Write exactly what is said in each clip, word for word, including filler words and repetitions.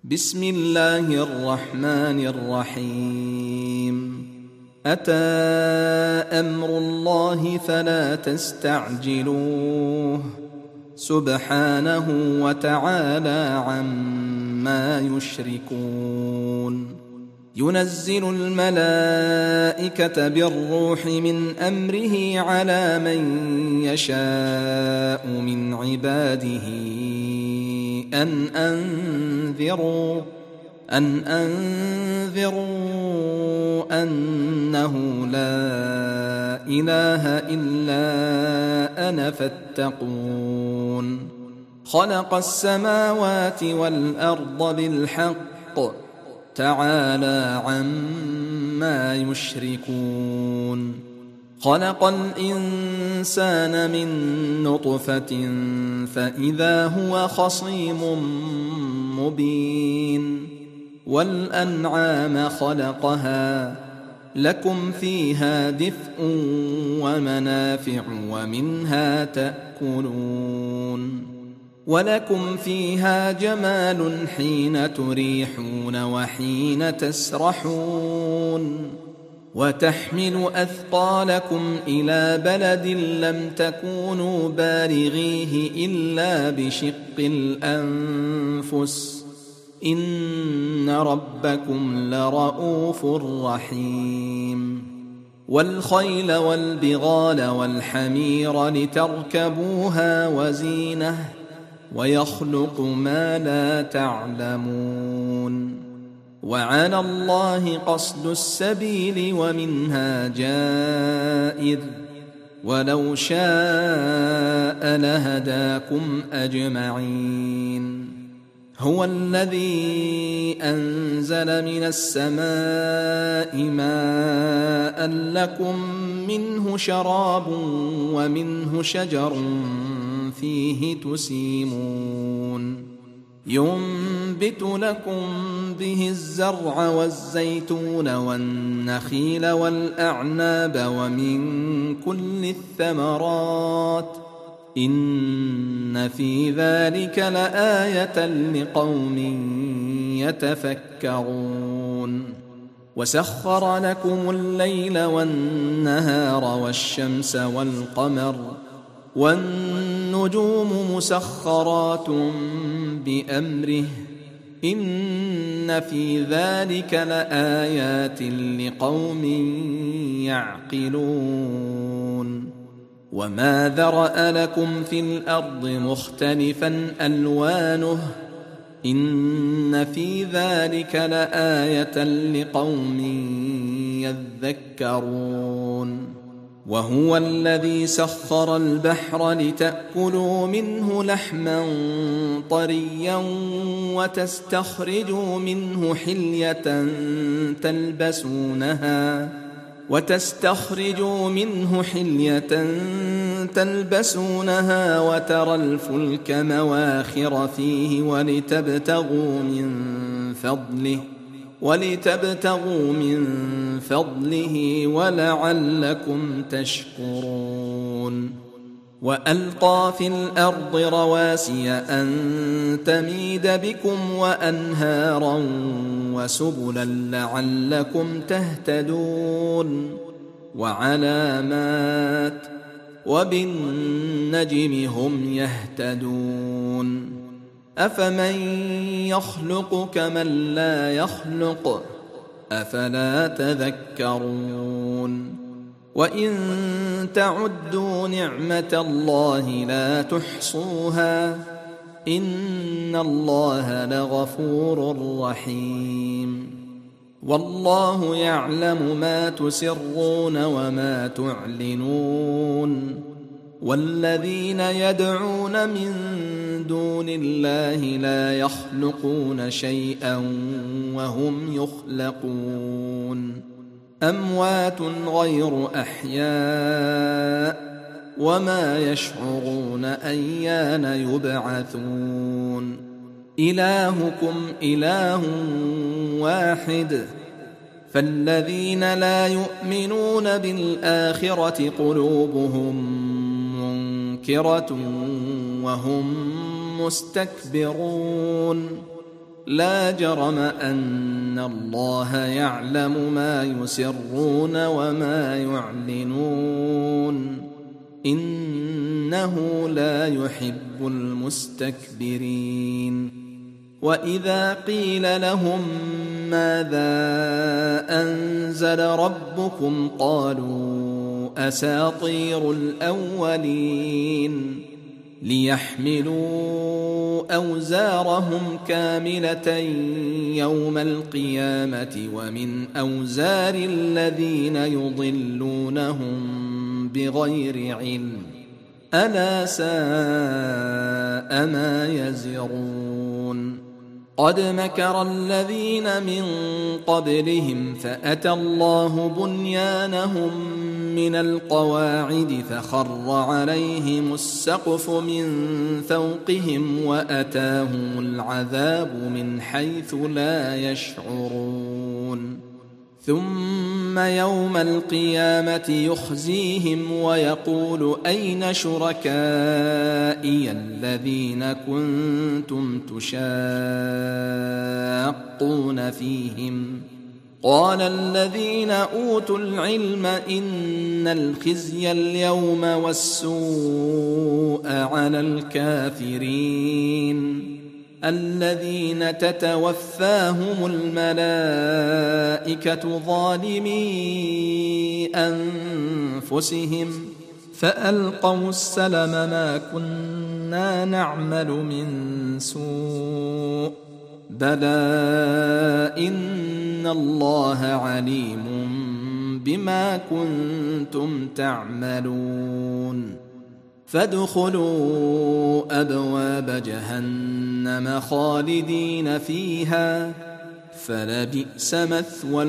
بسم الله الرحمن الرحيم أتى أمر الله فلا تستعجلوه سبحانه وتعالى عما يشركون ينزل الملائكة بالروح من أمره على من يشاء من عباده أن أنذروا أن أنذروا أنه لا إله إلا أنا فاتقون خلق السماوات والأرض بالحق تعالى عما يشركون خلق الإنسان من نطفة فإذا هو خصيم مبين والأنعام خلقها لكم فيها دفء ومنافع ومنها تأكلون ولكم فيها جمال حين تريحون وحين تسرحون وتحمل أثقالكم إلى بلد لم تكونوا بالغيه إلا بشق الأنفس إن ربكم لرؤوف رحيم والخيل والبغال والحمير لتركبوها وزينة ويخلق ما لا تعلمون وعلى الله قصد السبيل ومنها جائر ولو شاء لهداكم أجمعين هو الذي أنزل من السماء ماء لكم منه شراب ومنه شجر فيه تسيمون ينبت لكم به الزرع والزيتون والنخيل والأعناب ومن كل الثمرات إن في ذلك لآية لقوم يتفكرون وسخر لكم الليل والنهار والشمس والقمر والنجوم مسخرات بأمره إن في ذلك لآيات لقوم يعقلون وما ذرأ لكم في الأرض مختلفا ألوانه إن في ذلك لآية لقوم يذكرون وهو الذي سخر البحر لتأكلوا منه لحما طريا وتستخرجوا منه حلية تلبسونها وتستخرجوا منه حلية تلبسونها وترى الفلك مواخر فيه ولتبتغوا من فضله ولتبتغوا من فضله ولعلكم تشكرون وألقى في الأرض رواسي أن تميد بكم وأنهارا وسبلا لعلكم تهتدون وعلامات وبالنجم هم يهتدون أفمن يخلق كمن لا يخلق أفلا تذكرون وإن تعدوا نعمة الله لا تحصوها إن الله لغفور رحيم والله يعلم ما تسرون وما تعلنون والذين يدعون من دون الله لا يخلقون شيئا وهم يخلقون أموات غير أحياء وما يشعرون أيان يبعثون إلهكم إله واحد فالذين لا يؤمنون بالآخرة قلوبهم منكرة وهم مستكبرون لا جرم أن الله يعلم ما يسرون وما يعلنون إنه لا يحب المستكبرين. وإذا قيل لهم ماذا أنزل ربكم قالوا أساطير الأولين ليحملوا أوزارهم كاملة يوم القيامة ومن أوزار الذين يضلونهم بغير علم ألا ساء ما يزرون. قد مكر الذين من قبلهم فأتى الله بنيانهم من القواعد فخر عليهم السقف من فوقهم وأتاهم العذاب من حيث لا يشعرون. ثم يوم القيامة يخزيهم ويقول أين شركائي الذين كنتم تشاقون فيهم قال الذين أوتوا العلم إن الخزي اليوم والسوء على الكافرين الذين تتوفاهم الملائكة ظالمي أنفسهم فألقوا السلم ما كنا نعمل من سوء بلى إن الله عليم بما كنتم تعملون. فادخلوا أبواب جهنم خالدين فيها فلبئس مثوى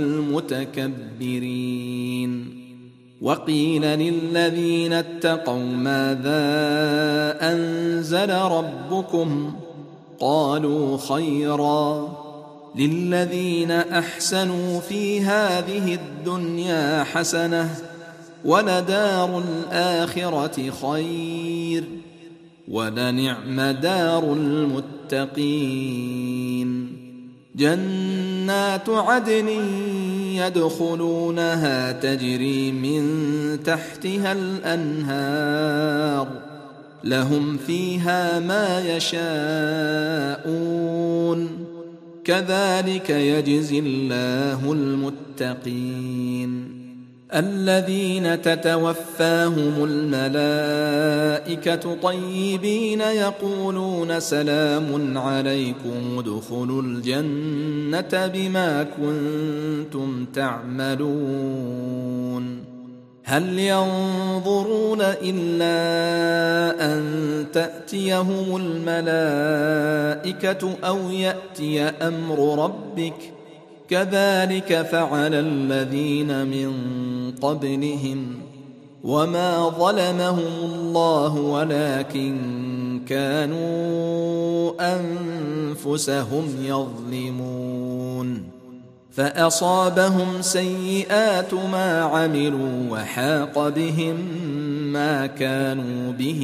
المتكبرين. وقيل للذين اتقوا ماذا أنزل ربكم قالوا خيرا للذين أحسنوا في هذه الدنيا حسنة ولدار الآخرة خير ولنعم دار المتقين. جنات عدن يدخلونها تجري من تحتها الأنهار لهم فيها ما يشاءون كذلك يجزي الله المتقين. الذين تتوفاهم الملائكة طيبين يقولون سلام عليكم ادخلوا الجنة بما كنتم تعملون. هل ينظرون إلا أن تأتيهم الملائكة أو يأتي أمر ربك كذلك فعل الذين من قبلهم وما ظلمهم الله ولكن كانوا أنفسهم يظلمون. فأصابهم سيئات ما عملوا وحاق بهم ما كانوا به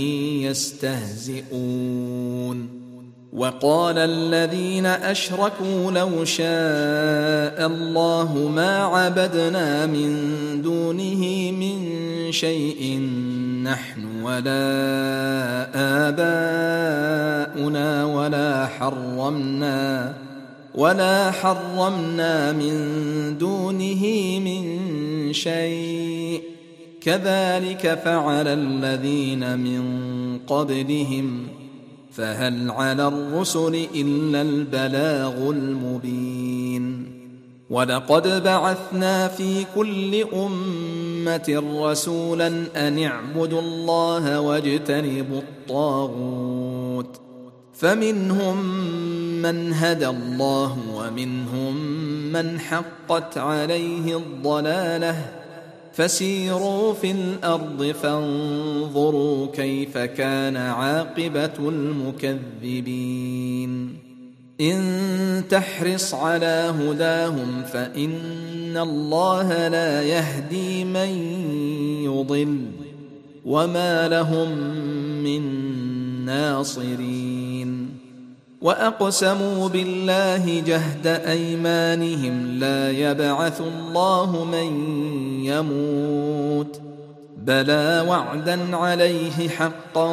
يستهزئون. وقال الذين أشركوا لو شاء الله ما عبدنا من دونه من شيء نحن ولا آباؤنا ولا حرمنا ولا حرمنا من دونه من شيء كذلك فعل الذين من قبلهم فهل على الرسل إلا البلاغ المبين. ولقد بعثنا في كل أمة رسولا أن اعبدوا الله واجتنبوا الطاغوت فمنهم من هدى الله ومنهم من حقت عليه الضلالة فسيروا في الأرض فانظروا كيف كان عاقبة المكذبين. إن تحرص على هداهم فإن الله لا يهدي من يضل وما لهم من ناصرين. وأقسموا بالله جهد أيمانهم لا يبعث الله من يموت بلى وعدا عليه حقا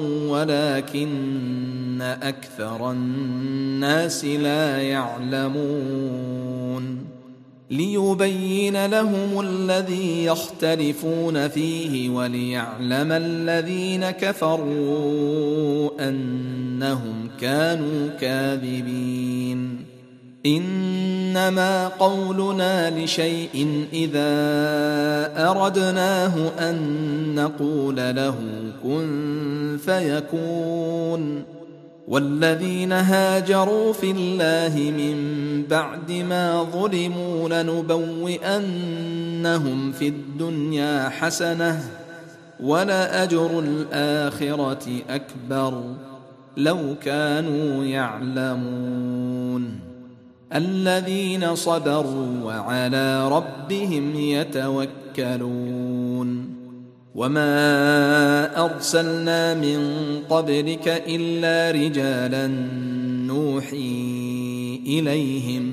ولكن أكثر الناس لا يعلمون ليبين لهم الذي يختلفون فيه وليعلم الذين كفروا أنهم كانوا كاذبين إنما قولنا لشيء إذا أردناه أن نقول له كن فيكون والذين هاجروا في الله من بعد ما ظلموا لنبوئنهم في الدنيا حسنة ولأجر الآخرة أكبر لو كانوا يعلمون الذين صبروا وعلى ربهم يتوكلون وما أرسلنا من قبلك إلا رجالا نوحي إليهم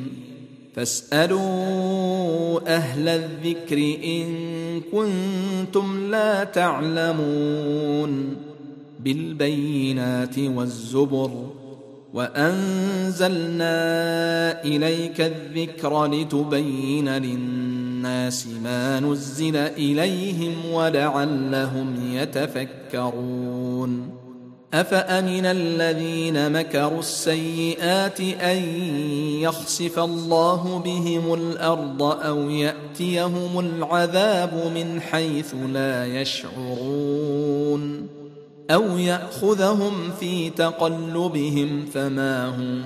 فاسألوا أهل الذكر إن كنتم لا تعلمون بالبينات والزبر وأنزلنا إليك الذكر لتبين للناس ما نزل إليهم ولعلهم يتفكرون أفأمن الذين مكروا السيئات أن يخسف الله بهم الأرض أو يأتيهم العذاب من حيث لا يشعرون أو يأخذهم في تقلبهم فما هم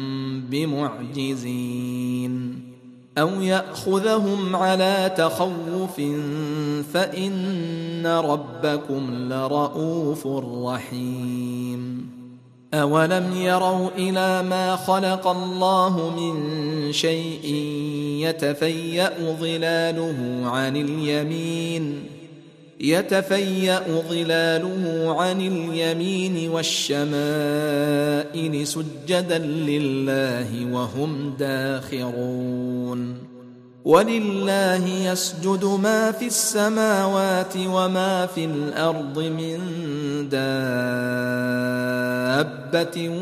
بمعجزين أو يأخذهم على تخوف فإن ربكم لرؤوف رحيم أولم يروا إلى ما خلق الله من شيء يتفيأ ظلاله عن اليمين يتفيأ ظلاله عن اليمين والشمائل سجدا لله وهم داخرون ولله يسجد ما في السماوات وما في الأرض من دابة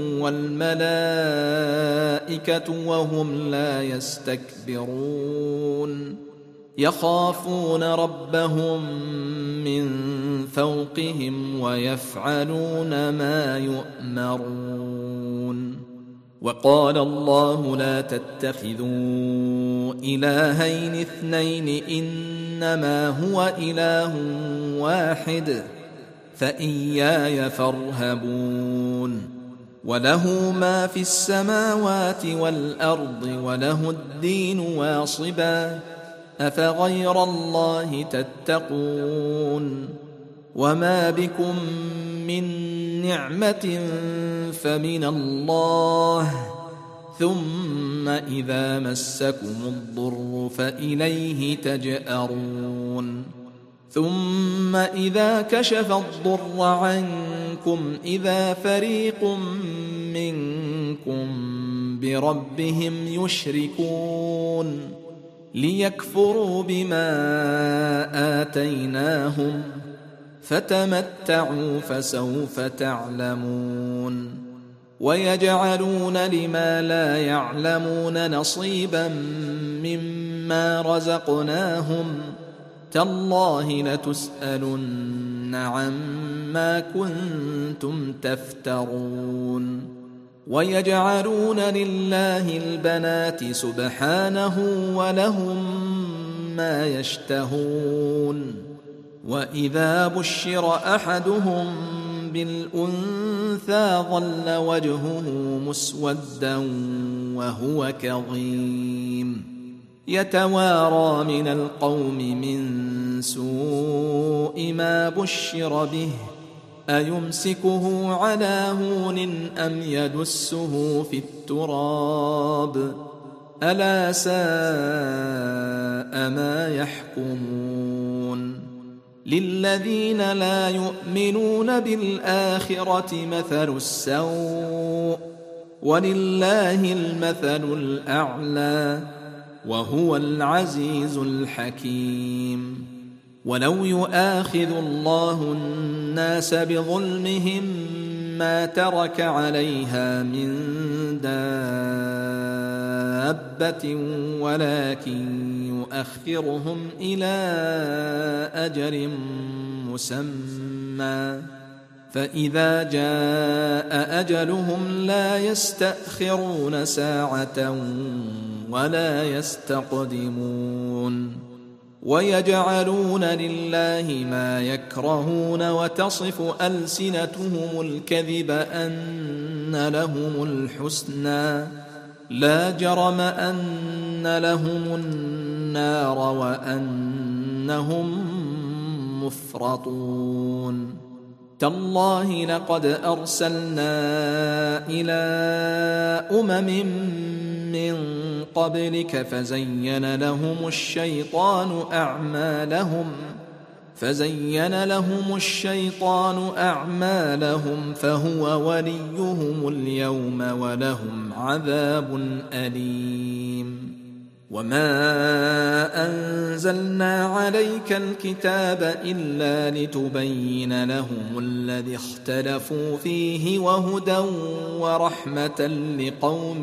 والملائكة وهم لا يستكبرون يخافون ربهم من فوقهم ويفعلون ما يؤمرون وقال الله لا تتخذوا إلهين اثنين إنما هو إله واحد فإياي فارهبون وله ما في السماوات والأرض وله الدين واصبا أفغير الله تتقون وما بكم من نعمة فمن الله ثم إذا مسكم الضر فإليه تجأرون ثم إذا كشف الضر عنكم إذا فريق منكم بربهم يشركون ليكفروا بما آتيناهم فتمتعوا فسوف تعلمون ويجعلون لما لا يعلمون نصيبا مما رزقناهم تالله لتسألن عما كنتم تفترون ويجعلون لله البنات سبحانه ولهم ما يشتهون وإذا بشر أحدهم بالأنثى ظل وجهه مسودا وهو كظيم يتوارى من القوم من سوء ما بشر به أيمسكه على هون أم يدسه في التراب ألا ساء ما يحكمون للذين لا يؤمنون بالآخرة مثل السوء ولله المثل الأعلى وهو العزيز الحكيم. ولو يؤاخذ الله الناس بظلمهم ما ترك عليها من دابة ولكن يؤخرهم إلى أجل مسمى فإذا جاء أجلهم لا يستأخرون ساعة ولا يستقدمون. ويجعلون لله ما يكرهون وتصف ألسنتهم الكذب أن لهم الحسنى لا جرم أن لهم النار وأنهم مفرطون. تالله لقد أرسلنا إلى أمم من قبلك فزين لهم الشيطان أعمالهم فزين لهم الشيطان أعمالهم فهو وليهم اليوم ولهم عذاب أليم. وما أنزلنا عليك الكتاب إلا لتبين لهم الذي اختلفوا فيه وهدى ورحمة لقوم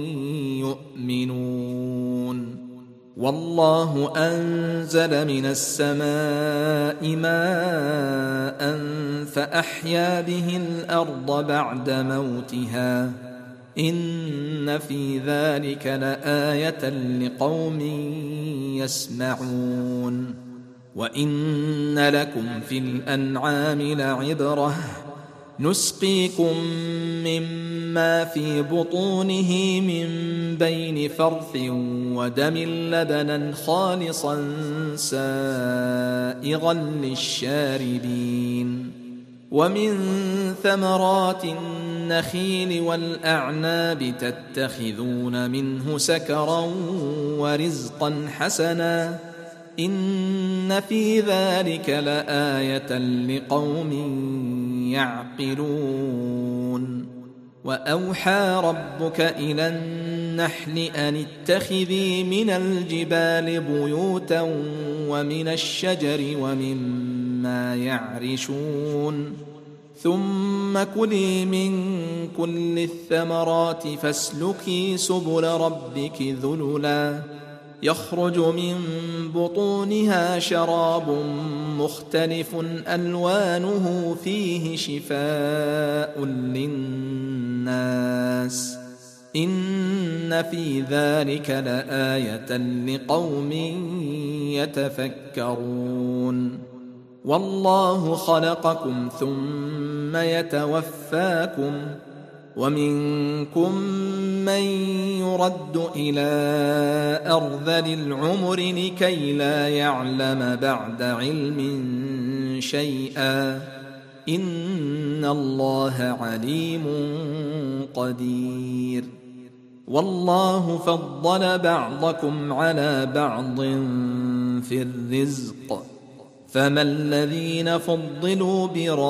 يؤمنون. والله أنزل من السماء ماء فأحيا به الأرض بعد موتها إن في ذلك لآية لقوم يسمعون. وإن لكم في الأنعام لعبرة نسقيكم مما في بطونه من بين فرث ودم لبنا خالصا سائغا للشاربين ومن ثمرات النخيل والأعناب تتخذون منه سكرا ورزقا حسنا إن في ذلك لآية لقوم يعقلون. وأوحى ربك إلى النحل أن اتخذي من الجبال بيوتا ومن الشجر ومما يعرشون ثم كلي من كل الثمرات فاسلكي سبل ربك ذللا يخرج من بطونها شراب مختلف ألوانه فيه شفاء للناس إن في ذلك لآية لقوم يتفكرون. والله خلقكم ثم يتوفاكم ومنكم من يرد إلى أرذل العمر لكي لا يعلم بعد علم شيئا إن الله عليم قدير. والله فضل بعضكم على بعض في الرزق فما الذين فضلوا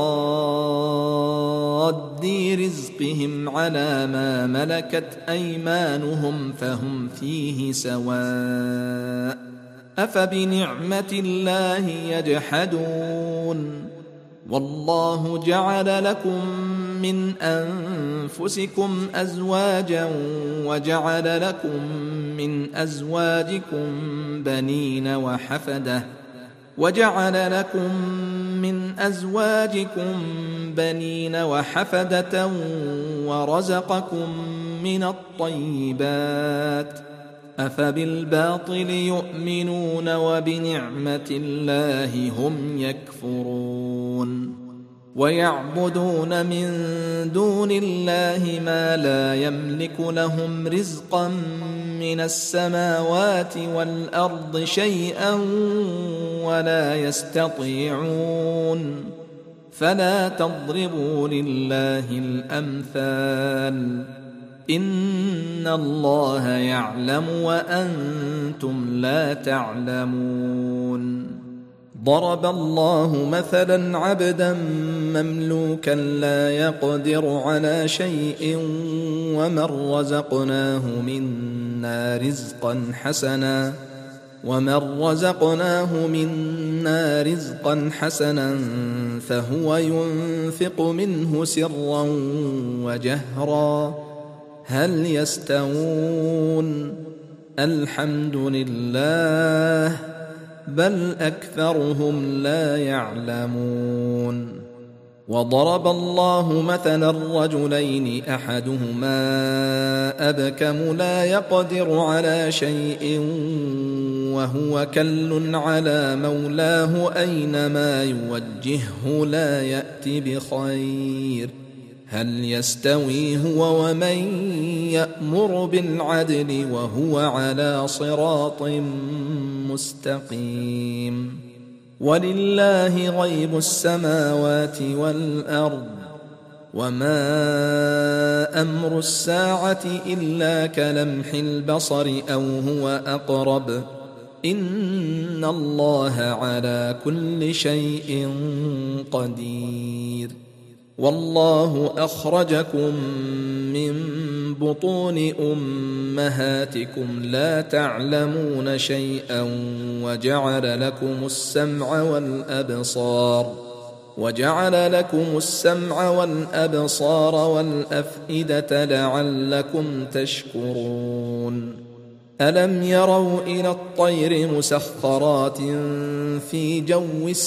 براد رزقهم على ما ملكت أيمانهم فهم فيه سواء أفبنعمة الله يجحدون. والله جعل لكم من أنفسكم أزواجا وجعل لكم من أزواجكم بنين وحفدة وجعل لكم من أزواجكم بنين وحفدة ورزقكم من الطيبات أفبالباطل يؤمنون وبنعمة الله هم يكفرون. ويعبدون من دون الله ما لا يملك لهم رزقا من السماوات والأرض شيئا ولا يستطيعون فلا تضربوا لله الأمثال إن الله يعلم وأنتم لا تعلمون. ضرب الله مثلا عبدا مملوكا لا يقدر على شيء ومن رزقناه منا رزقا حسنا ومن رزقناه منا رزقا حسنا فهو ينفق منه سرا وجهرا هل يستوون الحمد لله بل أكثرهم لا يعلمون وضرب الله مثلا رجلين أحدهما أبكم لا يقدر على شيء وهو كل على مولاه أينما يوجهه لا يأتي بخير هل يستوي هو ومن يأمر بالعدل وهو على صراط مستقيم ولله غيب السماوات والأرض وما أمر الساعة إلا كلمح البصر أو هو أقرب إن الله على كل شيء قدير والله أخرجكم من بطون أمهاتكم لا تعلمون شيئا وجعل لكم السمع والأبصار وجعل لكم السمع والأبصار والأفئدة لعلكم تشكرون ألم يروا إلى الطير مسخرات في جو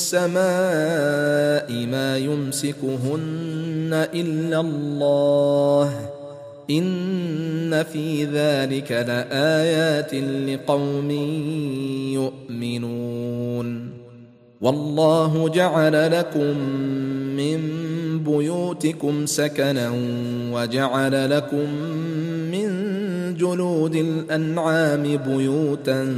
السماء ما يمسكهن إلا الله إن في ذلك لآيات لقوم يؤمنون والله جعل لكم من بيوتكم سكنا وجعل لكم من جلود الأنعام بيوتا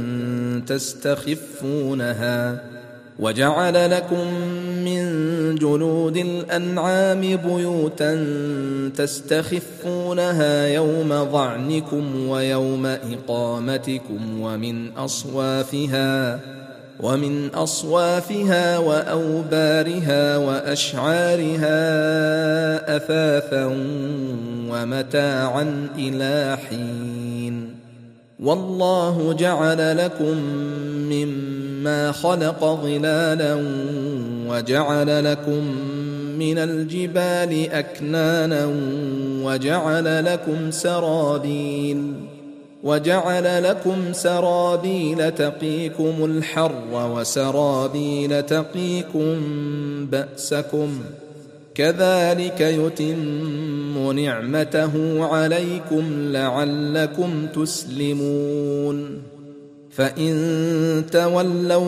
تستخفونها وجعل لكم من جلود الأنعام بيوتا تستخفونها يوم ظعنكم ويوم إقامتكم ومن أصوافها ومن أصوافها وأوبارها وأشعارها أثاثا ومتاعا إلى حين والله جعل لكم مما خلق ظلالا وجعل لكم من الجبال أكنانا وجعل لكم سرابيل وجعل لكم سرابيل تقيكم الحر وسرابيل تقيكم بأسكم كذلك يتم نعمته عليكم لعلكم تسلمون فإن تولوا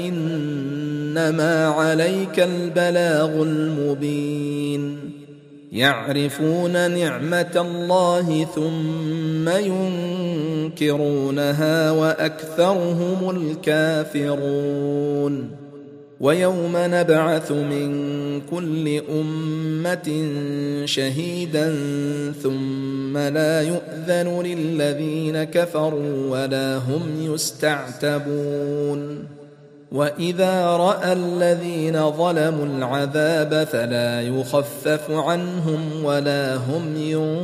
فإنما عليك البلاغ المبين يعرفون نعمة الله ثم ينكرونها وأكثرهم الكافرون ويوم نبعث من كل أمة شهيدا ثم لا يؤذن للذين كفروا ولا هم يستعتبون وإذا رأى الذين ظلموا العذاب فلا يخفف عنهم ولا هم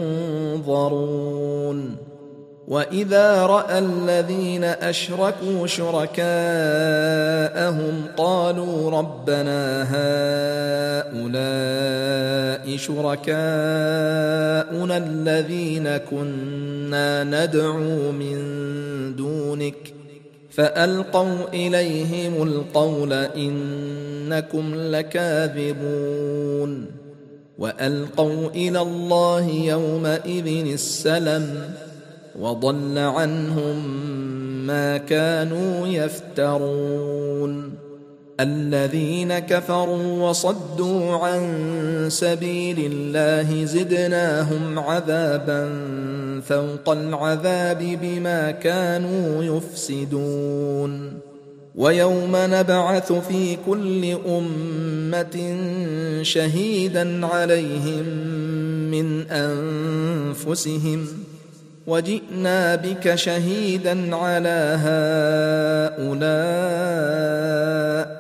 ينظرون وإذا رأى الذين أشركوا شركاءهم قالوا ربنا هؤلاء شركاؤنا الذين كنا ندعو من دونك فألقوا إليهم القول إنكم لكاذبون وألقوا إلى الله يومئذ السلم وضل عنهم ما كانوا يفترون الذين كفروا وصدوا عن سبيل الله زدناهم عذابا فوق العذاب بما كانوا يفسدون ويوم نبعث في كل أمة شهيدا عليهم من أنفسهم وجئنا بك شهيدا على هؤلاء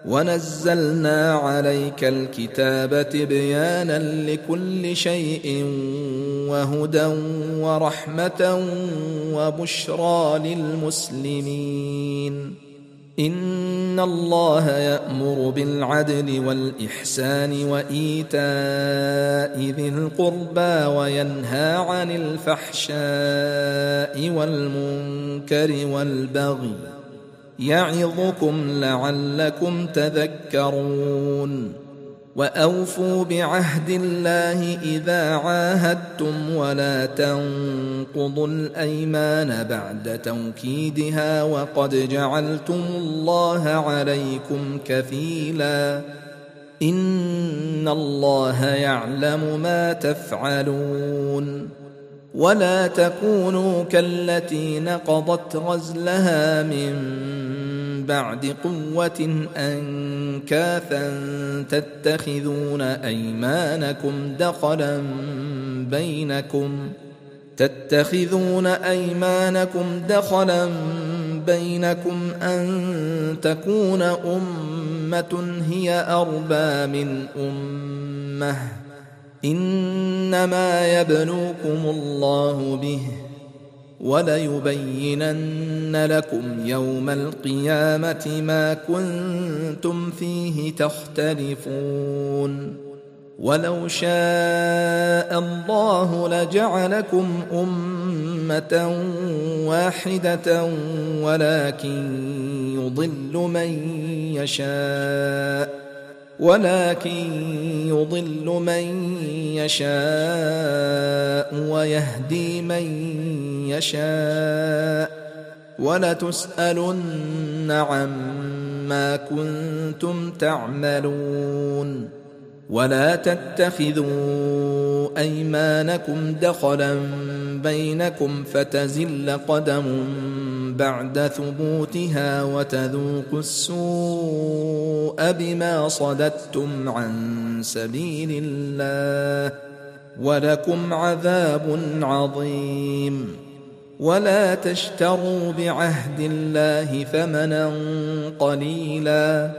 ونزلنا عليك الكتاب تبيانا لكل شيء وهدى ورحمة وبشرى للمسلمين. إن الله يأمر بالعدل والإحسان وإيتاء ذي القربى وينهى عن الفحشاء والمنكر والبغي يعظكم لعلكم تذكرون. وأوفوا بعهد الله إذا عاهدتم ولا تنقضوا الأيمان بعد توكيدها وقد جعلتم الله عليكم كفيلا إن الله يعلم ما تفعلون. ولا تكونوا كالتي نقضت غزلها من بعد قوة أنكاثا تتخذون أيمانكم دخلا بينكم تتخذون أيمانكم دخلا بينكم أن تكون أمة هي أربى من أمة إنما يبلوكم الله به وليبينن لكم يوم القيامة ما كنتم فيه تختلفون. ولو شاء الله لجعلكم أمة واحدة ولكن يضل من يشاء ولكن يضل من يشاء ويهدي من يشاء ولتسألن عما كنتم تعملون. ولا تتخذوا أيمانكم دخلا بينكم فتزل قدم بعد ثبوتها وتذوقوا السوء بما صددتم عن سبيل الله ولكم عذاب عظيم. ولا تشتروا بعهد الله ثمنا قليلا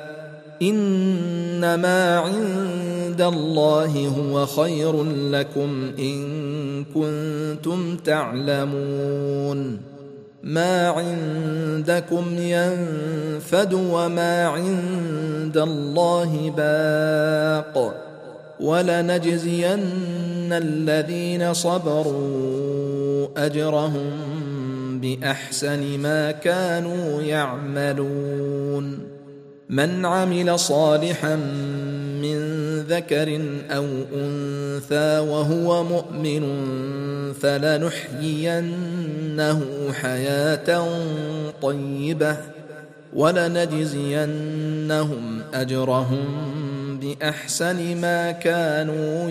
إنما عند الله هو خير لكم إن كنتم تعلمون. ما عندكم ينفد وما عند الله باق ولنجزين الذين صبروا أجرهم بأحسن ما كانوا يعملون. من عمل صالحا من ذكر أو أنثى وهو مؤمن فلنحيينه حياة طيبة ولنجزينهم أجرهم بأحسن ما كانوا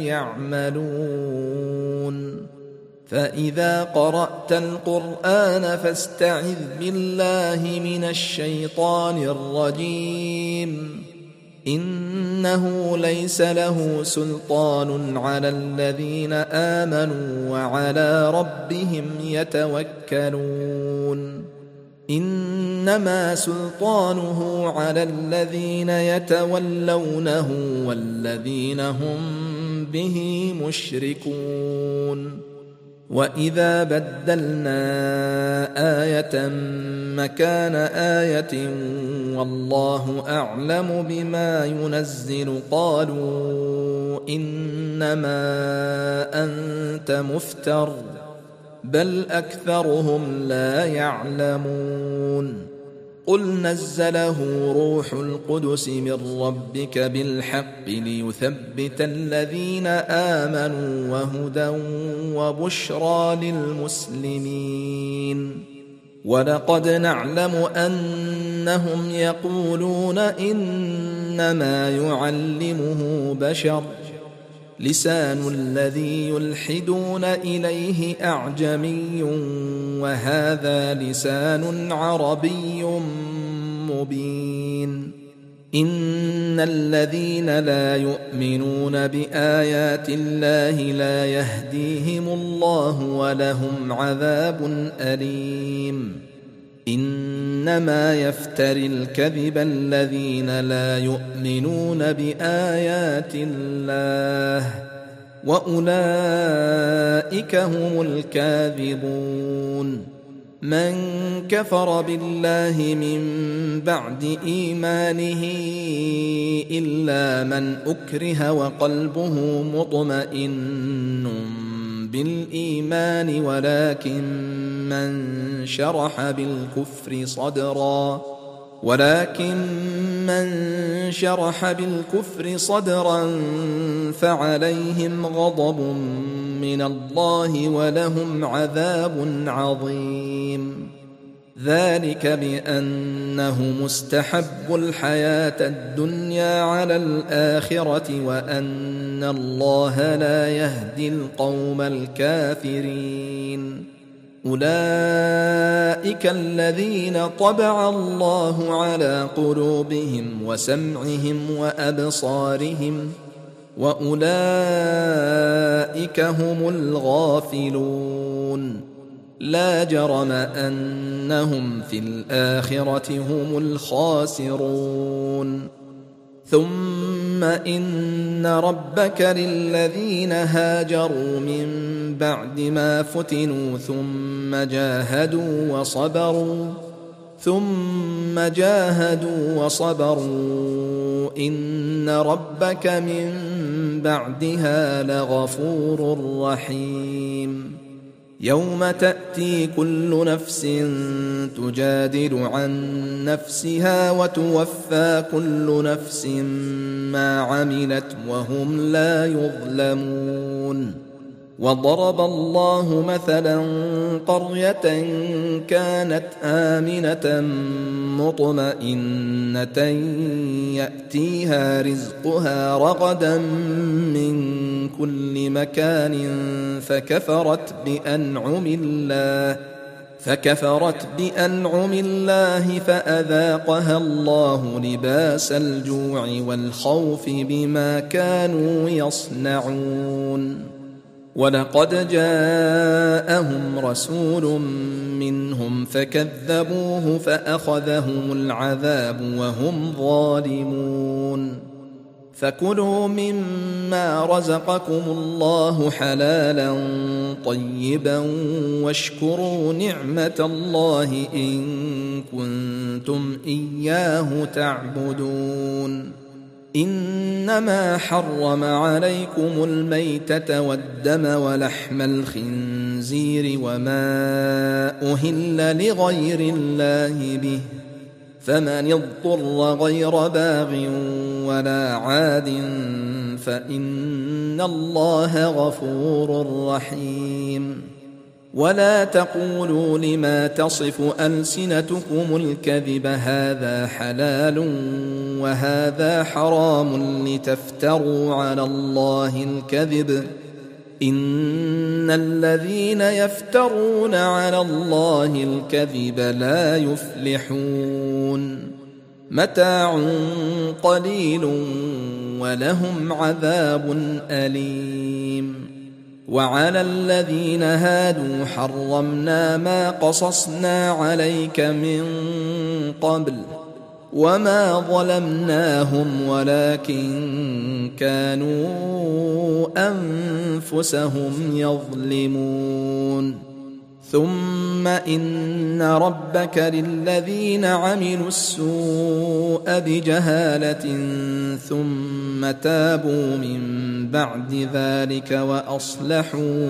يعملون. فإذا قرأت القرآن فاستعذ بالله من الشيطان الرجيم إنه ليس له سلطان على الذين آمنوا وعلى ربهم يتوكلون. إنما سلطانه على الذين يتولونه والذين هم به مشركون. وإذا بدلنا آية مكان آية والله أعلم بما ينزل قالوا إنما أنت مفتر بل أكثرهم لا يعلمون. قل نزله روح القدس من ربك بالحق ليثبت الذين آمنوا وهدى وبشرى للمسلمين. ولقد نعلم أنهم يقولون إنما يعلمه بشر لسان الذي يلحدون إليه أعجمي وهذا لسان عربي مبين. إن الذين لا يؤمنون بآيات الله لا يهديهم الله ولهم عذاب أليم. إنما يفتري الكذب الذين لا يؤمنون بآيات الله وأولئك هم الكاذبون. من كفر بالله من بعد إيمانه إلا من أكره وقلبه مطمئن بالإيمان ولكن من شرح بالكفر صدرا ولكن من شرح بالكفر صدرا فعليهم غضب من الله ولهم عذاب عظيم. ذلك بأنهم استحبوا الحياة الدنيا على الآخرة وأن الله لا يهدي القوم الكافرين. أولئك الذين طبع الله على قلوبهم وسمعهم وأبصارهم وأولئك هم الغافلون. لا جرم أنهم في الآخرة هم الخاسرون. ثم إن ربك للذين هاجروا من بعد ما فتنوا ثم جاهدوا وصبروا ثم جاهدوا وصبروا إن ربك من بعدها لغفور رحيم. يوم تأتي كل نفس تجادل عن نفسها وتوفى كل نفس ما عملت وهم لا يظلمون. وضرب الله مثلا قرية كانت آمنة مطمئنة يأتيها رزقها رغدا من كل مكان فكفرت بأنعم الله فكفرت بأنعم الله فأذاقها الله لباس الجوع والخوف بما كانوا يصنعون. ولقد جاءهم رسول منهم فكذبوه فأخذهم العذاب وهم ظالمون. فكلوا مما رزقكم الله حلالا طيبا واشكروا نعمة الله إن كنتم إياه تعبدون. إنما حرم عليكم الميتة والدم ولحم الخنزير وما أهل لغير الله به فمن اضطر غير باغ ولا عاد فإن الله غفور رحيم. ولا تقولوا لما تصف ألسنتكم الكذب هذا حلال وهذا حرام لتفتروا على الله الكذب إن الذين يفترون على الله الكذب لا يفلحون. متاع قليل ولهم عذاب أليم. وعلى الذين هادوا حرمنا ما قصصنا عليك من قبل وما ظلمناهم ولكن كانوا أنفسهم يظلمون. ثم إن ربك للذين عملوا السوء بجهالة ثم تابوا من بعد ذلك وأصلحوا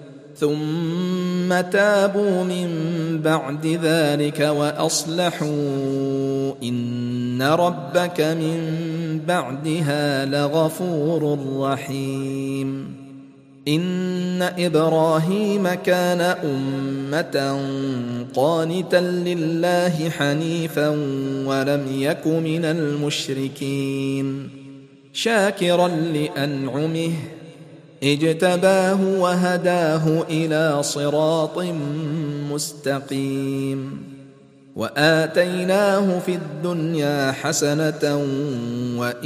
ثم تابوا من بعد ذلك وأصلحوا إن ربك من بعدها لغفور رحيم. إن إبراهيم كان أمة قانتا لله حنيفا ولم يك من المشركين شاكرا لأنعمه اجتباه وهداه إلى صراط مستقيم. وآتيناه في الدنيا حسنة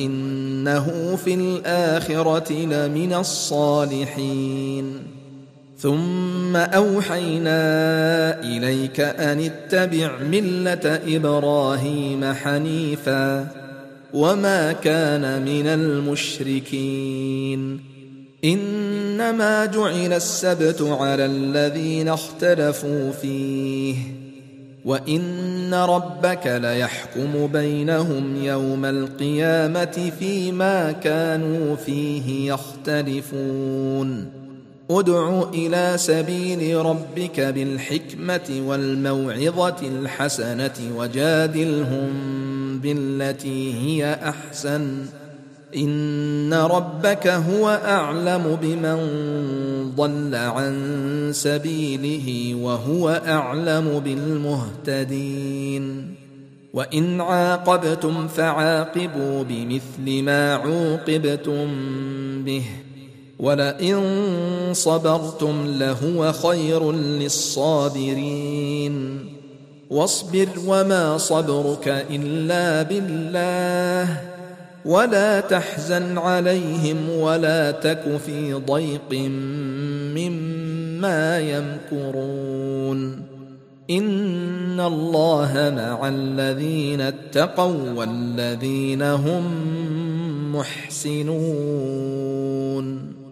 وإنه في الآخرة لمن الصالحين. ثم أوحينا إليك أن اتبع ملة إبراهيم حنيفا وما كان من المشركين إنما جعل السبت على الذين اختلفوا فيه وإن ربك ليحكم بينهم يوم القيامة فيما كانوا فيه يختلفون ادع إلى سبيل ربك بالحكمة والموعظة الحسنة وجادلهم بالتي هي أحسن إن ربك هو أعلم بمن ضل عن سبيله وهو أعلم بالمهتدين وإن عاقبتم فعاقبوا بمثل ما عوقبتم به ولئن صبرتم لهو خير للصابرين واصبر وما صبرك إلا بالله ولا تحزن عليهم ولا تك في ضيق مما يمكرون إن الله مع الذين اتقوا والذين هم محسنون.